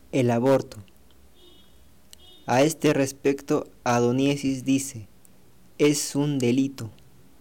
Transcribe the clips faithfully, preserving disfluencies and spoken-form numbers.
El aborto. A este respecto, Adoniesis dice: es un delito.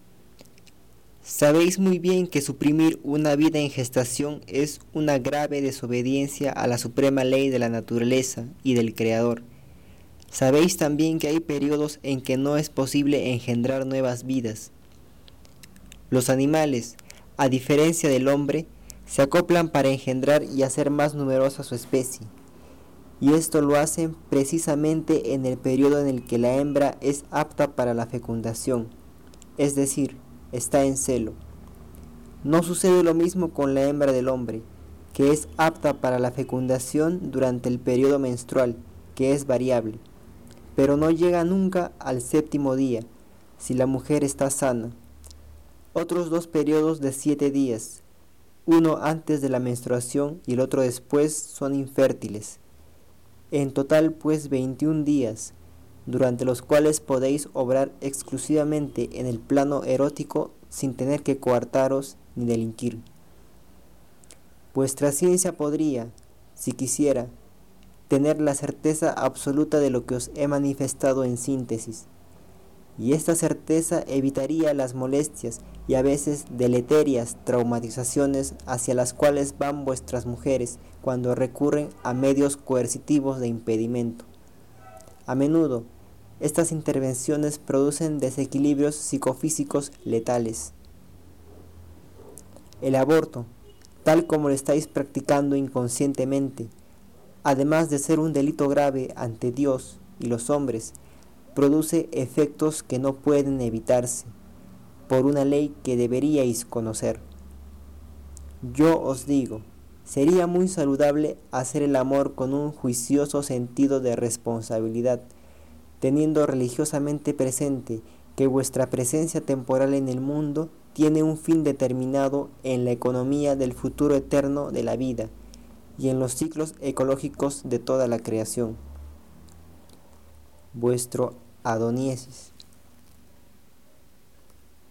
Sabéis muy bien que suprimir una vida en gestación es una grave desobediencia a la suprema ley de la naturaleza y del Creador. Sabéis también que hay periodos en que no es posible engendrar nuevas vidas. Los animales, a diferencia del hombre, se acoplan para engendrar y hacer más numerosa su especie, y esto lo hacen precisamente en el periodo en el que la hembra es apta para la fecundación, es decir, está en celo. No sucede lo mismo con la hembra del hombre, que es apta para la fecundación durante el periodo menstrual, que es variable, pero no llega nunca al séptimo día, si la mujer está sana. Otros dos periodos de siete días, uno antes de la menstruación y el otro después, son infértiles. En total pues veintiún días, durante los cuales podéis obrar exclusivamente en el plano erótico sin tener que coartaros ni delinquir. Vuestra ciencia podría, si quisiera, tener la certeza absoluta de lo que os he manifestado en síntesis, y esta certeza evitaría las molestias y a veces deleterias traumatizaciones hacia las cuales van vuestras mujeres cuando recurren a medios coercitivos de impedimento. A menudo, estas intervenciones producen desequilibrios psicofísicos letales. El aborto, tal como lo estáis practicando inconscientemente, además de ser un delito grave ante Dios y los hombres, produce efectos que no pueden evitarse, por una ley que deberíais conocer. Yo os digo, sería muy saludable hacer el amor con un juicioso sentido de responsabilidad, teniendo religiosamente presente que vuestra presencia temporal en el mundo tiene un fin determinado en la economía del futuro eterno de la vida y en los ciclos ecológicos de toda la creación. Vuestro Adoniesis.